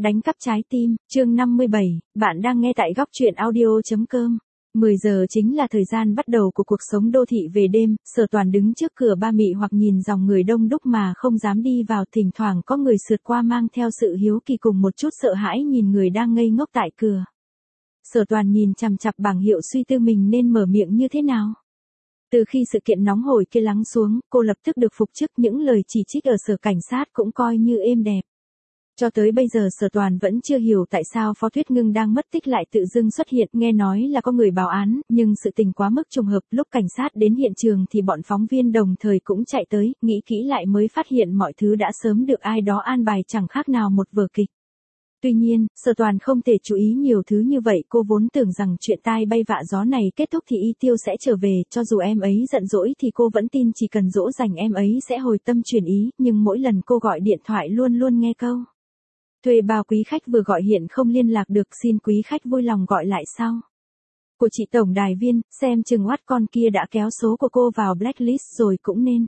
Đánh cắp trái tim, chương 57, bạn đang nghe tại góc truyện audio.com. 10 giờ chính là thời gian bắt đầu của cuộc sống đô thị về đêm, Sở Toàn đứng trước cửa ba mị hoặc nhìn dòng người đông đúc mà không dám đi vào, thỉnh thoảng có người sượt qua mang theo sự hiếu kỳ cùng một chút sợ hãi nhìn người đang ngây ngốc tại cửa. Sở Toàn nhìn chằm chằm bảng hiệu suy tư mình nên mở miệng như thế nào. Từ khi sự kiện nóng hổi kia lắng xuống, cô lập tức được phục chức, những lời chỉ trích ở sở cảnh sát cũng coi như êm đẹp. Cho tới bây giờ Sở Toàn vẫn chưa hiểu tại sao Phó Tuyết Ngưng đang mất tích lại tự dưng xuất hiện, nghe nói là có người báo án, nhưng sự tình quá mức trùng hợp, lúc cảnh sát đến hiện trường thì bọn phóng viên đồng thời cũng chạy tới, nghĩ kỹ lại mới phát hiện mọi thứ đã sớm được ai đó an bài chẳng khác nào một vở kịch. Tuy nhiên, Sở Toàn không thể chú ý nhiều thứ như vậy, cô vốn tưởng rằng chuyện tai bay vạ gió này kết thúc thì Y Tiêu sẽ trở về, cho dù em ấy giận dỗi thì cô vẫn tin chỉ cần dỗ dành em ấy sẽ hồi tâm chuyển ý, nhưng mỗi lần cô gọi điện thoại luôn luôn nghe câu thuê bao quý khách vừa gọi hiện không liên lạc được, xin quý khách vui lòng gọi lại sau. Của chị tổng đài viên, xem chừng oát con kia đã kéo số của cô vào blacklist rồi cũng nên.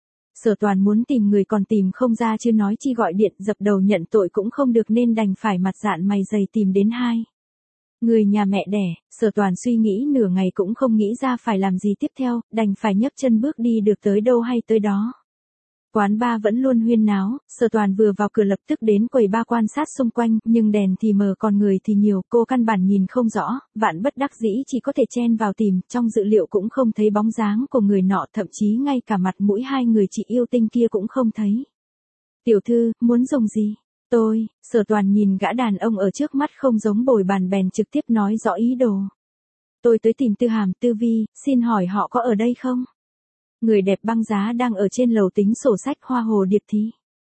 Sở Toàn muốn tìm người còn tìm không ra chứ nói chi gọi điện, dập đầu nhận tội cũng không được nên đành phải mặt dạn mày dày tìm đến hai người nhà mẹ đẻ. Sở Toàn suy nghĩ nửa ngày cũng không nghĩ ra phải làm gì tiếp theo, đành phải nhấc chân bước đi, được tới đâu hay tới đó. Quán bar vẫn luôn huyên náo, Sở Toàn vừa vào cửa lập tức đến quầy bar quan sát xung quanh, nhưng đèn thì mờ còn người thì nhiều, cô căn bản nhìn không rõ, vạn bất đắc dĩ chỉ có thể chen vào tìm, trong dự liệu cũng không thấy bóng dáng của người nọ, thậm chí ngay cả mặt mũi hai người chị yêu tinh kia cũng không thấy. Tiểu thư, muốn dùng gì? Tôi, Sở Toàn nhìn gã đàn ông ở trước mắt không giống bồi bàn bèn trực tiếp nói rõ ý đồ. Tôi tới tìm Tư Hàm, Tư Vi, xin hỏi họ có ở đây không? Người đẹp băng giá đang ở trên lầu tính sổ sách, Hoa Hồ Điệp thì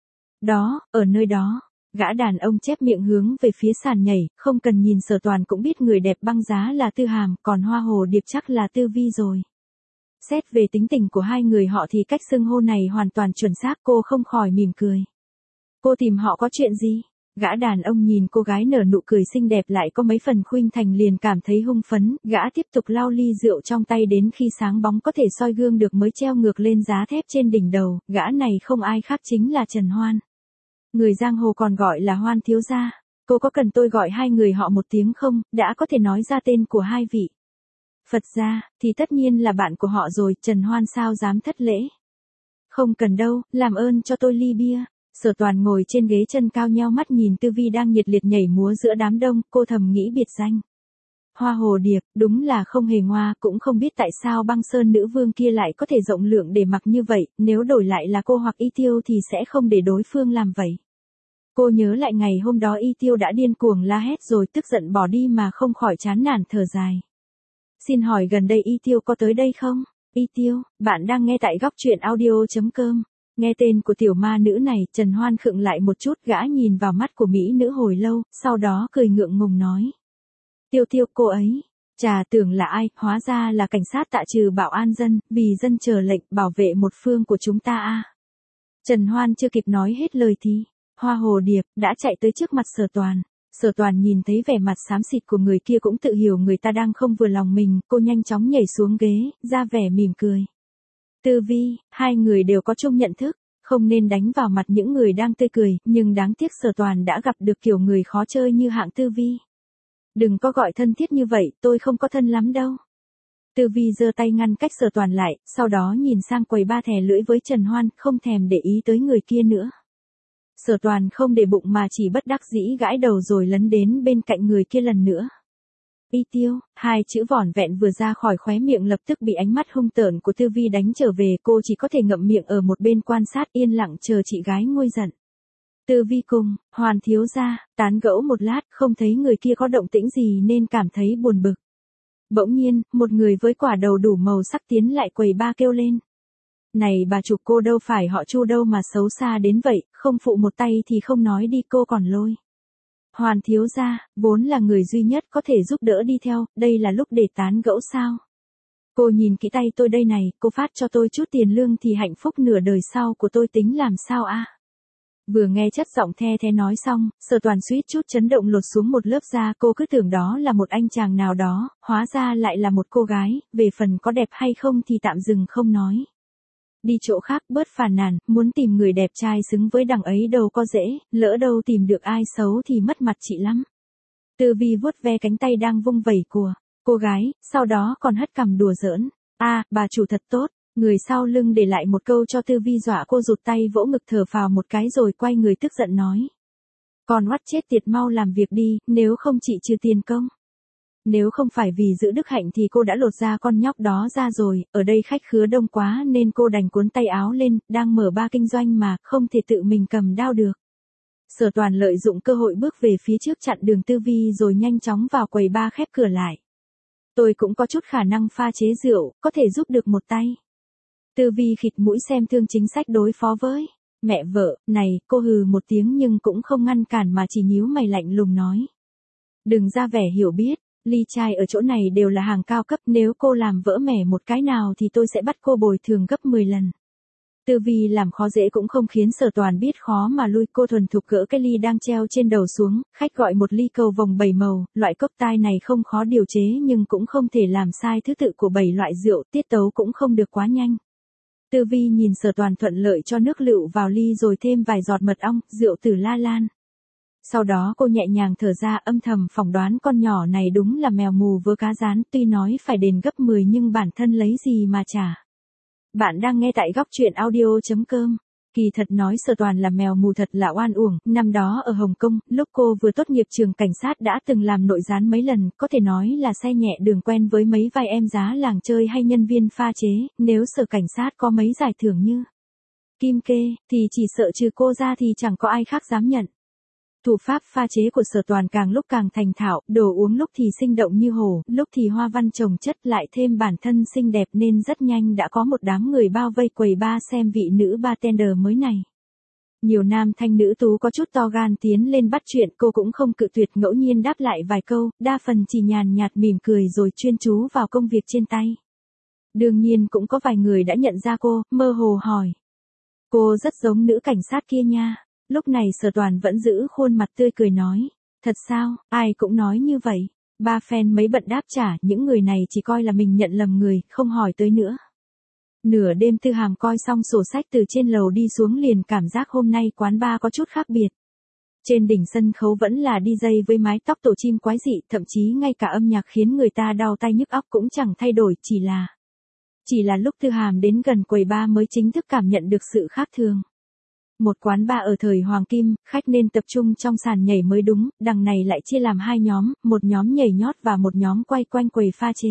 đó, ở nơi đó. Gã đàn ông chép miệng hướng về phía sàn nhảy, không cần nhìn Sở Toàn cũng biết người đẹp băng giá là Tư Hàm, còn Hoa Hồ Điệp chắc là Tư Vi rồi. Xét về tính tình của hai người họ thì cách xưng hô này hoàn toàn chuẩn xác, cô không khỏi mỉm cười. Cô tìm họ có chuyện gì? Gã đàn ông nhìn cô gái nở nụ cười xinh đẹp lại có mấy phần khuynh thành liền cảm thấy hưng phấn, gã tiếp tục lau ly rượu trong tay đến khi sáng bóng có thể soi gương được mới treo ngược lên giá thép trên đỉnh đầu, gã này không ai khác chính là Trần Hoan. Người giang hồ còn gọi là Hoan thiếu gia. Cô có cần tôi gọi hai người họ một tiếng không, đã có thể nói ra tên của hai vị Phật gia, thì tất nhiên là bạn của họ rồi, Trần Hoan sao dám thất lễ. Không cần đâu, làm ơn cho tôi ly bia. Sở Toàn ngồi trên ghế chân cao nheo mắt nhìn Tư Vi đang nhiệt liệt nhảy múa giữa đám đông, cô thầm nghĩ biệt danh Hoa Hồ Điệp, đúng là không hề ngoa, cũng không biết tại sao băng sơn nữ vương kia lại có thể rộng lượng để mặc như vậy, nếu đổi lại là cô hoặc Y Tiêu thì sẽ không để đối phương làm vậy. Cô nhớ lại ngày hôm đó Y Tiêu đã điên cuồng la hét rồi tức giận bỏ đi mà không khỏi chán nản thở dài. Xin hỏi gần đây Y Tiêu có tới đây không? Y Tiêu, bạn đang nghe tại góc truyện audio.com. Nghe tên của tiểu ma nữ này, Trần Hoan khựng lại một chút, gã nhìn vào mắt của mỹ nữ hồi lâu, sau đó cười ngượng ngùng nói. Tiêu Tiêu, cô ấy, chả tưởng là ai, hóa ra là cảnh sát tạ trừ bảo an dân, vì dân chờ lệnh bảo vệ một phương của chúng ta a. Trần Hoan chưa kịp nói hết lời thì Hoa Hồ Điệp đã chạy tới trước mặt Sở Toàn. Sở Toàn nhìn thấy vẻ mặt xám xịt của người kia cũng tự hiểu người ta đang không vừa lòng mình, cô nhanh chóng nhảy xuống ghế, ra vẻ mỉm cười. Tư Vi, hai người đều có chung nhận thức, không nên đánh vào mặt những người đang tươi cười, nhưng đáng tiếc Sở Toàn đã gặp được kiểu người khó chơi như hạng Tư Vi. Đừng có gọi thân thiết như vậy, tôi không có thân lắm đâu. Tư Vi giơ tay ngăn cách Sở Toàn lại, sau đó nhìn sang quầy ba thè lưỡi với Trần Hoan, không thèm để ý tới người kia nữa. Sở Toàn không để bụng mà chỉ bất đắc dĩ gãi đầu rồi lấn đến bên cạnh người kia lần nữa. Y Tiêu, hai chữ vỏn vẹn vừa ra khỏi khóe miệng lập tức bị ánh mắt hung tợn của Tư Vi đánh trở về, cô chỉ có thể ngậm miệng ở một bên quan sát yên lặng chờ chị gái nguôi giận. Tư Vi cùng Hoàn thiếu gia tán gẫu một lát, không thấy người kia có động tĩnh gì nên cảm thấy buồn bực. Bỗng nhiên, một người với quả đầu đủ màu sắc tiến lại quầy ba kêu lên. Này bà chủ, cô đâu phải họ Chu đâu mà xấu xa đến vậy, không phụ một tay thì không nói đi, cô còn lôi Hoàn thiếu gia, vốn là người duy nhất có thể giúp đỡ đi theo, đây là lúc để tán gẫu sao? Cô nhìn kỹ tay tôi đây này, cô phát cho tôi chút tiền lương thì hạnh phúc nửa đời sau của tôi tính làm sao a? Vừa nghe chất giọng the thế nói xong, Sở Toàn suýt chút chấn động lột xuống một lớp da, cô cứ tưởng đó là một anh chàng nào đó, hóa ra lại là một cô gái, về phần có đẹp hay không thì tạm dừng không nói. Đi chỗ khác bớt phàn nàn, muốn tìm người đẹp trai xứng với đằng ấy đâu có dễ, lỡ đâu tìm được ai xấu thì mất mặt chị lắm. Tư Vi vuốt ve cánh tay đang vung vẩy của cô gái, sau đó còn hất cằm đùa giỡn. Bà chủ thật tốt. Người sau lưng để lại một câu cho Tư Vi dọa cô rụt tay vỗ ngực thở phào một cái rồi quay người tức giận nói. Còn oắt chết tiệt mau làm việc đi, nếu không chị trừ tiền công. Nếu không phải vì giữ đức hạnh thì cô đã lột da con nhóc đó ra rồi, ở đây khách khứa đông quá nên cô đành cuốn tay áo lên, đang mở ba kinh doanh mà, không thể tự mình cầm đao được. Sở Toàn lợi dụng cơ hội bước về phía trước chặn đường Tư Vi rồi nhanh chóng vào quầy bar khép cửa lại. Tôi cũng có chút khả năng pha chế rượu, có thể giúp được một tay. Tư Vi khịt mũi xem thương chính sách đối phó với mẹ vợ, này, cô hừ một tiếng nhưng cũng không ngăn cản mà chỉ nhíu mày lạnh lùng nói. Đừng ra vẻ hiểu biết, ly chai ở chỗ này đều là hàng cao cấp, nếu cô làm vỡ mẻ một cái nào thì tôi sẽ bắt cô bồi thường gấp 10 lần. Tư Vi làm khó dễ cũng không khiến Sở Toàn biết khó mà lui, cô thuần thục gỡ cái ly đang treo trên đầu xuống, khách gọi một ly cầu vồng 7 màu, loại cốc tai này không khó điều chế nhưng cũng không thể làm sai thứ tự của 7 loại rượu, tiết tấu cũng không được quá nhanh. Tư Vi nhìn Sở Toàn thuận lợi cho nước lựu vào ly rồi thêm vài giọt mật ong, rượu từ La Lan. Sau đó cô nhẹ nhàng thở ra âm thầm phỏng đoán con nhỏ này đúng là mèo mù vớ cá rán, tuy nói phải đền gấp 10 nhưng bản thân lấy gì mà trả. Bạn đang nghe tại góc truyện audio.com. Kỳ thật nói Sở Toàn là mèo mù thật là oan uổng, năm đó ở Hồng Kông, lúc cô vừa tốt nghiệp trường cảnh sát đã từng làm nội gián mấy lần, có thể nói là xe nhẹ đường quen với mấy vai em giá làng chơi hay nhân viên pha chế, nếu Sở cảnh sát có mấy giải thưởng như Kim Kê, thì chỉ sợ trừ cô ra thì chẳng có ai khác dám nhận. Thủ pháp pha chế của Sở Toàn càng lúc càng thành thạo, đồ uống lúc thì sinh động như hổ, lúc thì hoa văn chồng chất, lại thêm bản thân xinh đẹp nên rất nhanh đã có một đám người bao vây quầy bar xem vị nữ bartender mới này. Nhiều nam thanh nữ tú có chút to gan tiến lên bắt chuyện, cô cũng không cự tuyệt, ngẫu nhiên đáp lại vài câu, đa phần chỉ nhàn nhạt mỉm cười rồi chuyên chú vào công việc trên tay. Đương nhiên cũng có vài người đã nhận ra cô, mơ hồ hỏi. Cô rất giống nữ cảnh sát kia nha. Lúc này Sở Toàn vẫn giữ khuôn mặt tươi cười nói. Thật sao, ai cũng nói như vậy. Ba fan mấy bận đáp trả, những người này chỉ coi là mình nhận lầm người, không hỏi tới nữa. Nửa đêm Tư Hàm coi xong sổ sách từ trên lầu đi xuống liền cảm giác hôm nay quán bar có chút khác biệt. Trên đỉnh sân khấu vẫn là DJ với mái tóc tổ chim quái dị, thậm chí ngay cả âm nhạc khiến người ta đau tai nhức óc cũng chẳng thay đổi, chỉ là lúc Tư Hàm đến gần quầy bar mới chính thức cảm nhận được sự khác thường. Một quán bar ở thời Hoàng Kim, khách nên tập trung trong sàn nhảy mới đúng, đằng này lại chia làm hai nhóm, một nhóm nhảy nhót và một nhóm quay quanh quầy pha chế.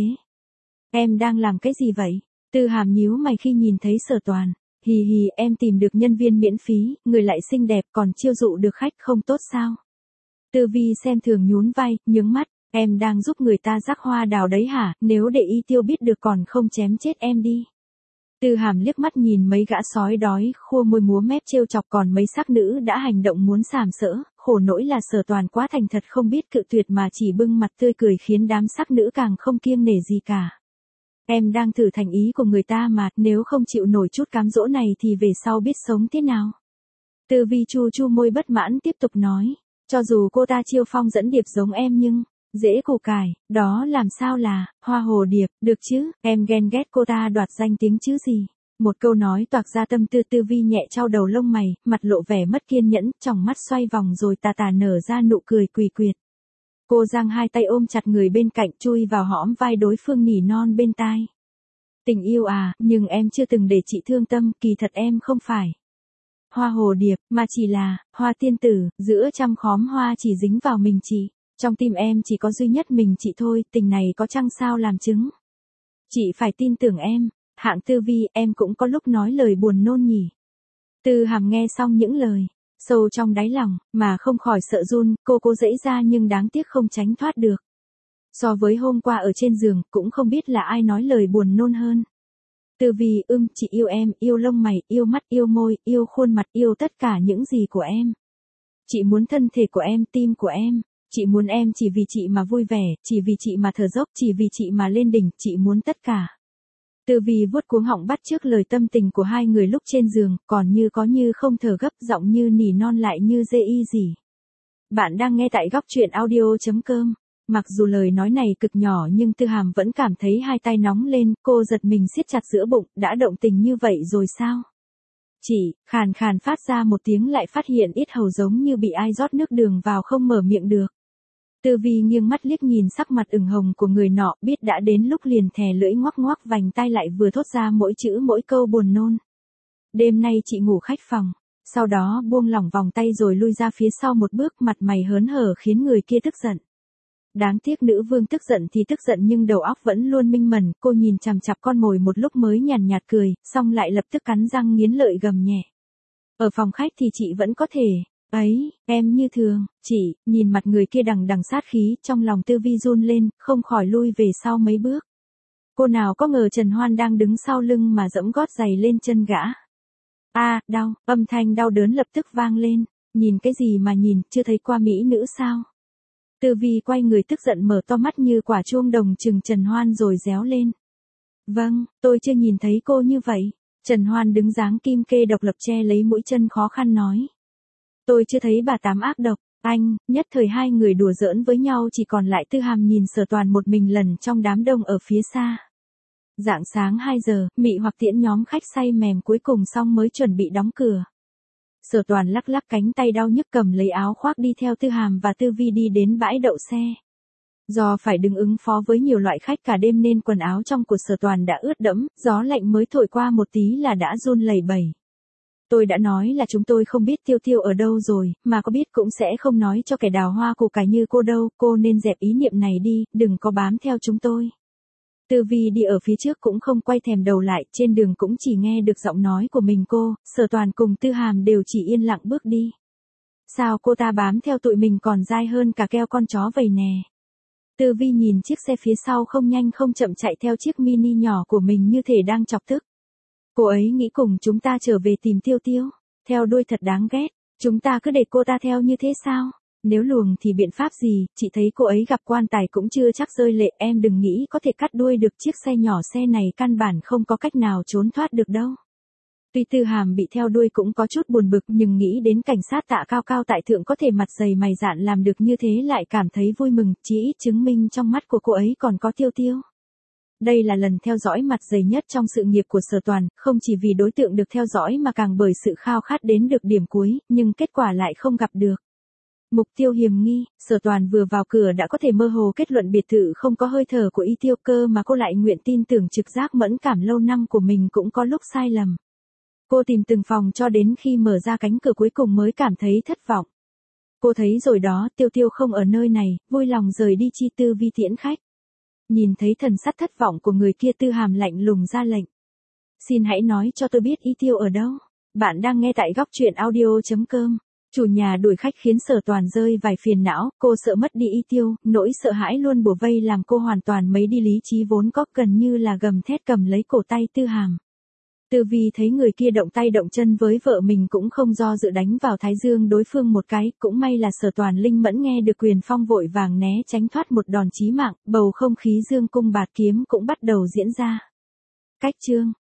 Em đang làm cái gì vậy? Tư Hàm nhíu mày khi nhìn thấy Sở Toàn. Hì hì, em tìm được nhân viên miễn phí, người lại xinh đẹp còn chiêu dụ được khách, không tốt sao? Tư Vi xem thường nhún vai, nhướng mắt, em đang giúp người ta rắc hoa đào đấy hả, nếu để Y Tiêu biết được còn không chém chết em đi. Tư Hàm liếc mắt nhìn mấy gã sói đói, khua môi múa mép trêu chọc, còn mấy sắc nữ đã hành động muốn sàm sỡ, khổ nỗi là Sở Toàn quá thành thật không biết cự tuyệt mà chỉ bưng mặt tươi cười khiến đám sắc nữ càng không kiêng nể gì cả. Em đang thử thành ý của người ta mà, nếu không chịu nổi chút cám dỗ này thì về sau biết sống thế nào. Tư Vi chu chu môi bất mãn tiếp tục nói, cho dù cô ta chiêu phong dẫn điệp giống em nhưng dễ củ cải, đó làm sao là hoa hồ điệp, được chứ, em ghen ghét cô ta đoạt danh tiếng chứ gì. Một câu nói toạc ra tâm tư. Tư Vi nhẹ trao đầu lông mày, mặt lộ vẻ mất kiên nhẫn, tròng mắt xoay vòng rồi tà tà nở ra nụ cười quỷ quyệt. Cô giang hai tay ôm chặt người bên cạnh, chui vào hõm vai đối phương nỉ non bên tai. Tình yêu à, nhưng em chưa từng để chị thương tâm, kỳ thật em không phải hoa hồ điệp, mà chỉ là hoa tiên tử, giữa trăm khóm hoa chỉ dính vào mình chị. Trong tim em chỉ có duy nhất mình chị thôi, tình này có chăng sao làm chứng. Chị phải tin tưởng em. Hạng Tư Vi, em cũng có lúc nói lời buồn nôn nhỉ. Tư Hàm nghe xong những lời sâu trong đáy lòng, mà không khỏi sợ run, cô cố giãy ra nhưng đáng tiếc không tránh thoát được. So với hôm qua ở trên giường, cũng không biết là ai nói lời buồn nôn hơn. Tư Vi, chị yêu em, yêu lông mày, yêu mắt, yêu môi, yêu khuôn mặt, yêu tất cả những gì của em. Chị muốn thân thể của em, tim của em. Chị muốn em chỉ vì chị mà vui vẻ, chỉ vì chị mà thở dốc, chỉ vì chị mà lên đỉnh, chị muốn tất cả. Tư Vi vuốt cuống họng bắt chước lời tâm tình của hai người lúc trên giường, còn như có như không thở gấp, giọng như nỉ non lại như dê y gì. Bạn đang nghe tại góc truyện audio.com. Mặc dù lời nói này cực nhỏ nhưng Tư Hàm vẫn cảm thấy hai tay nóng lên, cô giật mình siết chặt giữa bụng, đã động tình như vậy rồi sao? Chị, khàn khàn phát ra một tiếng lại phát hiện yết hầu giống như bị ai rót nước đường vào không mở miệng được. Tư Vi nghiêng mắt liếc nhìn sắc mặt ửng hồng của người nọ, biết đã đến lúc liền thè lưỡi ngoắc ngoắc vành tai lại vừa thốt ra mỗi chữ mỗi câu buồn nôn. Đêm nay chị ngủ khách phòng, sau đó buông lỏng vòng tay rồi lui ra phía sau một bước, mặt mày hớn hở khiến người kia tức giận. Đáng tiếc nữ vương tức giận thì tức giận nhưng đầu óc vẫn luôn minh mẫn, cô nhìn chằm chằm con mồi một lúc mới nhàn nhạt cười, xong lại lập tức cắn răng nghiến lợi gầm nhẹ. Ở phòng khách thì chị vẫn có thể, ấy, em như thường, chị, nhìn mặt người kia đằng đằng sát khí, trong lòng Tư Vi run lên, không khỏi lui về sau mấy bước. Cô nào có ngờ Trần Hoan đang đứng sau lưng mà giẫm gót giày lên chân gã. Đau, âm thanh đau đớn lập tức vang lên, nhìn cái gì mà nhìn, chưa thấy qua mỹ nữ sao? Tư Vi quay người tức giận mở to mắt như quả chuông đồng trừng Trần Hoan rồi réo lên. Vâng, tôi chưa nhìn thấy cô như vậy. Trần Hoan đứng dáng kim kê độc lập che lấy mũi chân khó khăn nói. Tôi chưa thấy bà Tám ác độc, anh, nhất thời hai người đùa giỡn với nhau chỉ còn lại Tư Hàm nhìn Sở Toàn một mình lần trong đám đông ở phía xa. Rạng sáng 2 giờ, Mị Hoặc tiễn nhóm khách say mềm cuối cùng xong mới chuẩn bị đóng cửa. Sở Toàn lắc lắc cánh tay đau nhức cầm lấy áo khoác đi theo Tư Hàm và Tư Vi đi đến bãi đậu xe. Do phải đứng ứng phó với nhiều loại khách cả đêm nên quần áo trong của Sở Toàn đã ướt đẫm, gió lạnh mới thổi qua một tí là đã run lẩy bẩy. Tôi đã nói là chúng tôi không biết Tiêu Tiêu ở đâu rồi, mà có biết cũng sẽ không nói cho kẻ đào hoa củ cải như cô đâu, cô nên dẹp ý niệm này đi, đừng có bám theo chúng tôi. Tư Vi đi ở phía trước cũng không quay thèm đầu lại, trên đường cũng chỉ nghe được giọng nói của mình cô, Sở Toàn cùng Tư Hàm đều chỉ yên lặng bước đi. Sao cô ta bám theo tụi mình còn dai hơn cả keo con chó vậy nè. Tư Vi nhìn chiếc xe phía sau không nhanh không chậm chạy theo chiếc mini nhỏ của mình như thể đang chọc tức. Cô ấy nghĩ cùng chúng ta trở về tìm Tiêu Tiêu, theo đuôi thật đáng ghét, chúng ta cứ để cô ta theo như thế sao? Nếu luồng thì biện pháp gì, chị thấy cô ấy gặp quan tài cũng chưa chắc rơi lệ, em đừng nghĩ có thể cắt đuôi được chiếc xe nhỏ, xe này căn bản không có cách nào trốn thoát được đâu. Tuy Tư Hàm bị theo đuôi cũng có chút buồn bực nhưng nghĩ đến cảnh sát Tạ cao cao tại thượng có thể mặt dày mày dạn làm được như thế lại cảm thấy vui mừng, chỉ ít chứng minh trong mắt của cô ấy còn có Tiêu Tiêu. Đây là lần theo dõi mặt dày nhất trong sự nghiệp của Sở Toàn, không chỉ vì đối tượng được theo dõi mà càng bởi sự khao khát đến được điểm cuối, nhưng kết quả lại không gặp được. Mục tiêu hiểm nghi, Sở Toàn vừa vào cửa đã có thể mơ hồ kết luận biệt thự không có hơi thở của Y Tiêu, cơ mà cô lại nguyện tin tưởng trực giác mẫn cảm lâu năm của mình cũng có lúc sai lầm. Cô tìm từng phòng cho đến khi mở ra cánh cửa cuối cùng mới cảm thấy thất vọng. Cô thấy rồi đó, Tiêu Tiêu không ở nơi này, vui lòng rời đi chi Tư Vi tiễn khách. Nhìn thấy thần sắc thất vọng của người kia, Tư Hàm lạnh lùng ra lệnh. Xin hãy nói cho tôi biết Y Tiêu ở đâu. Bạn đang nghe tại góc truyện audio.com. Chủ nhà đuổi khách khiến Sở Toàn rơi vài phiền não, cô sợ mất đi Y Tiêu, nỗi sợ hãi luôn bủa vây làm cô hoàn toàn mấy đi lý trí vốn có, gần như là gầm thét cầm lấy cổ tay Tư Hàm. Tư Vi thấy người kia động tay động chân với vợ mình cũng không do dự đánh vào thái dương đối phương một cái, cũng may là Sở Toàn linh mẫn nghe được quyền phong vội vàng né tránh thoát một đòn chí mạng, bầu không khí dương cung bạt kiếm cũng bắt đầu diễn ra. Cách chương